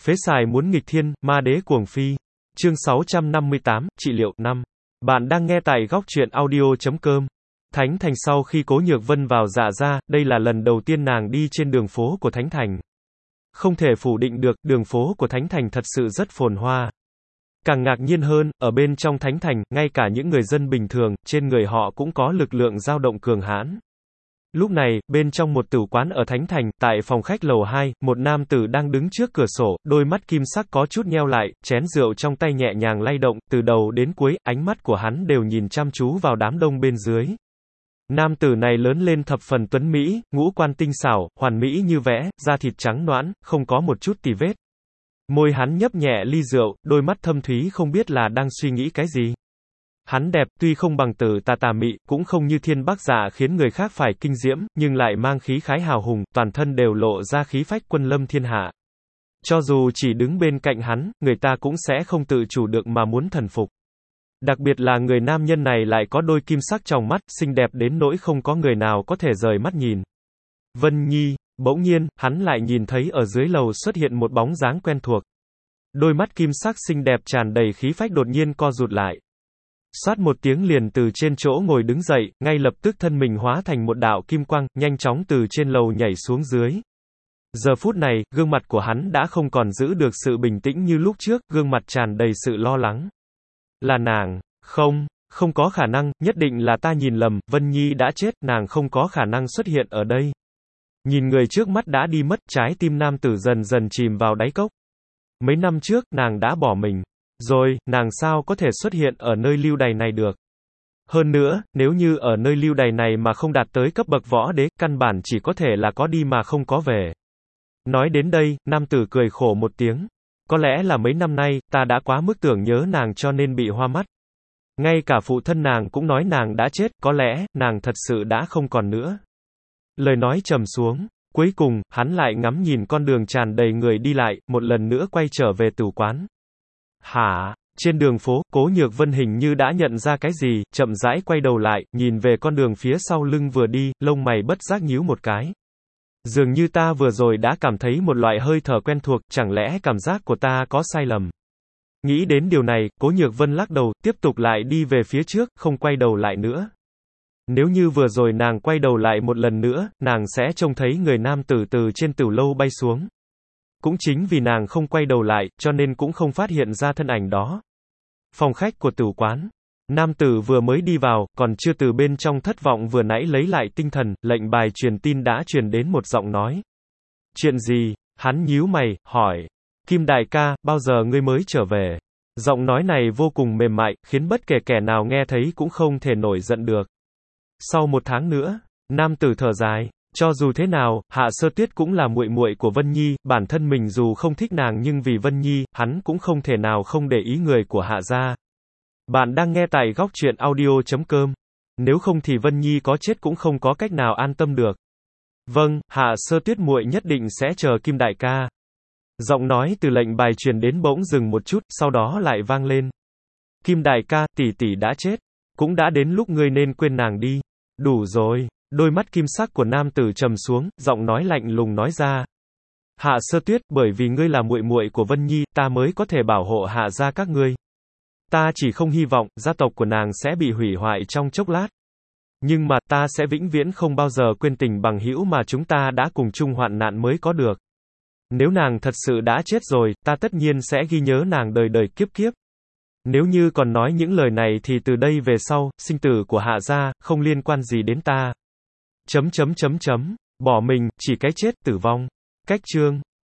Phế xài muốn nghịch thiên, ma đế cuồng phi. Chương 658, trị liệu, 5. Bạn đang nghe tại góc truyện audio.com. Thánh Thành sau khi Cố Nhược Vân vào Dạ gia, đây là lần đầu tiên nàng đi trên đường phố của Thánh Thành. Không thể phủ định được, đường phố của Thánh Thành thật sự rất phồn hoa. Càng ngạc nhiên hơn, ở bên trong Thánh Thành, ngay cả những người dân bình thường, trên người họ cũng có lực lượng dao động cường hãn. Lúc này, bên trong một tử quán ở Thánh Thành, tại phòng khách lầu 2, một nam tử đang đứng trước cửa sổ, đôi mắt kim sắc có chút nheo lại, chén rượu trong tay nhẹ nhàng lay động, từ đầu đến cuối, ánh mắt của hắn đều nhìn chăm chú vào đám đông bên dưới. Nam tử này lớn lên thập phần tuấn mỹ, ngũ quan tinh xảo, hoàn mỹ như vẽ, da thịt trắng nõn, không có một chút tì vết. Môi hắn nhấp nhẹ ly rượu, đôi mắt thâm thúy không biết là đang suy nghĩ cái gì. Hắn đẹp, tuy không bằng Tử Tà tà mị, cũng không như Thiên Bắc Dạ khiến người khác phải kinh diễm, nhưng lại mang khí khái hào hùng, toàn thân đều lộ ra khí phách quân lâm thiên hạ. Cho dù chỉ đứng bên cạnh hắn, người ta cũng sẽ không tự chủ được mà muốn thần phục. Đặc biệt là người nam nhân này lại có đôi kim sắc trong mắt, xinh đẹp đến nỗi không có người nào có thể rời mắt nhìn. Vân Nhi, bỗng nhiên, hắn lại nhìn thấy ở dưới lầu xuất hiện một bóng dáng quen thuộc. Đôi mắt kim sắc xinh đẹp tràn đầy khí phách đột nhiên co rụt lại. Xoát một tiếng liền từ trên chỗ ngồi đứng dậy, ngay lập tức thân mình hóa thành một đạo kim quang, nhanh chóng từ trên lầu nhảy xuống dưới. Giờ phút này, gương mặt của hắn đã không còn giữ được sự bình tĩnh như lúc trước, gương mặt tràn đầy sự lo lắng. Là nàng, không có khả năng, nhất định là ta nhìn lầm, Vân Nhi đã chết, nàng không có khả năng xuất hiện ở đây. Nhìn người trước mắt đã đi mất, trái tim nam tử dần dần chìm vào đáy cốc. Mấy năm trước, nàng đã bỏ mình. Rồi, nàng sao có thể xuất hiện ở nơi lưu đày này được? Hơn nữa, nếu như ở nơi lưu đày này mà không đạt tới cấp bậc võ đế, căn bản chỉ có thể là có đi mà không có về. Nói đến đây, nam tử cười khổ một tiếng. Có lẽ là mấy năm nay, ta đã quá mức tưởng nhớ nàng cho nên bị hoa mắt. Ngay cả phụ thân nàng cũng nói nàng đã chết, có lẽ, nàng thật sự đã không còn nữa. Lời nói trầm xuống. Cuối cùng, hắn lại ngắm nhìn con đường tràn đầy người đi lại, một lần nữa quay trở về tử quán. Hả? Trên đường phố, Cố Nhược Vân hình như đã nhận ra cái gì, chậm rãi quay đầu lại, nhìn về con đường phía sau lưng vừa đi, lông mày bất giác nhíu một cái. Dường như ta vừa rồi đã cảm thấy một loại hơi thở quen thuộc, chẳng lẽ cảm giác của ta có sai lầm? Nghĩ đến điều này, Cố Nhược Vân lắc đầu, tiếp tục lại đi về phía trước, không quay đầu lại nữa. Nếu như vừa rồi nàng quay đầu lại một lần nữa, nàng sẽ trông thấy người nam tử từ trên tửu lâu bay xuống. Cũng chính vì nàng không quay đầu lại, cho nên cũng không phát hiện ra thân ảnh đó. Phòng khách của tử quán. Nam tử vừa mới đi vào, còn chưa từ bên trong thất vọng vừa nãy lấy lại tinh thần, lệnh bài truyền tin đã truyền đến một giọng nói. Chuyện gì? Hắn nhíu mày, hỏi. Kim đại ca, bao giờ ngươi mới trở về? Giọng nói này vô cùng mềm mại, khiến bất kể kẻ nào nghe thấy cũng không thể nổi giận được. Sau 1 tháng nữa, nam tử thở dài. Cho dù thế nào, Hạ Sơ Tuyết cũng là muội muội của Vân Nhi, bản thân mình dù không thích nàng nhưng vì Vân Nhi, hắn cũng không thể nào không để ý người của Hạ gia. Bạn đang nghe tại góc truyện audio.com. Nếu không thì Vân Nhi có chết cũng không có cách nào an tâm được. Vâng, Hạ Sơ Tuyết muội nhất định sẽ chờ Kim đại ca. Giọng nói từ lệnh bài truyền đến bỗng dừng một chút, sau đó lại vang lên. Kim đại ca, tỷ tỷ đã chết. Cũng đã đến lúc ngươi nên quên nàng đi. Đủ rồi. Đôi mắt kim sắc của nam tử trầm xuống, giọng nói lạnh lùng nói ra. Hạ Sơ Tuyết, bởi vì ngươi là muội muội của Vân Nhi, ta mới có thể bảo hộ Hạ gia các ngươi. Ta chỉ không hy vọng, gia tộc của nàng sẽ bị hủy hoại trong chốc lát. Nhưng mà, ta sẽ vĩnh viễn không bao giờ quên tình bằng hữu mà chúng ta đã cùng chung hoạn nạn mới có được. Nếu nàng thật sự đã chết rồi, ta tất nhiên sẽ ghi nhớ nàng đời đời kiếp kiếp. Nếu như còn nói những lời này thì từ đây về sau, sinh tử của Hạ gia, không liên quan gì đến ta. Bỏ mình, chỉ cái chết, tử vong. Cách chương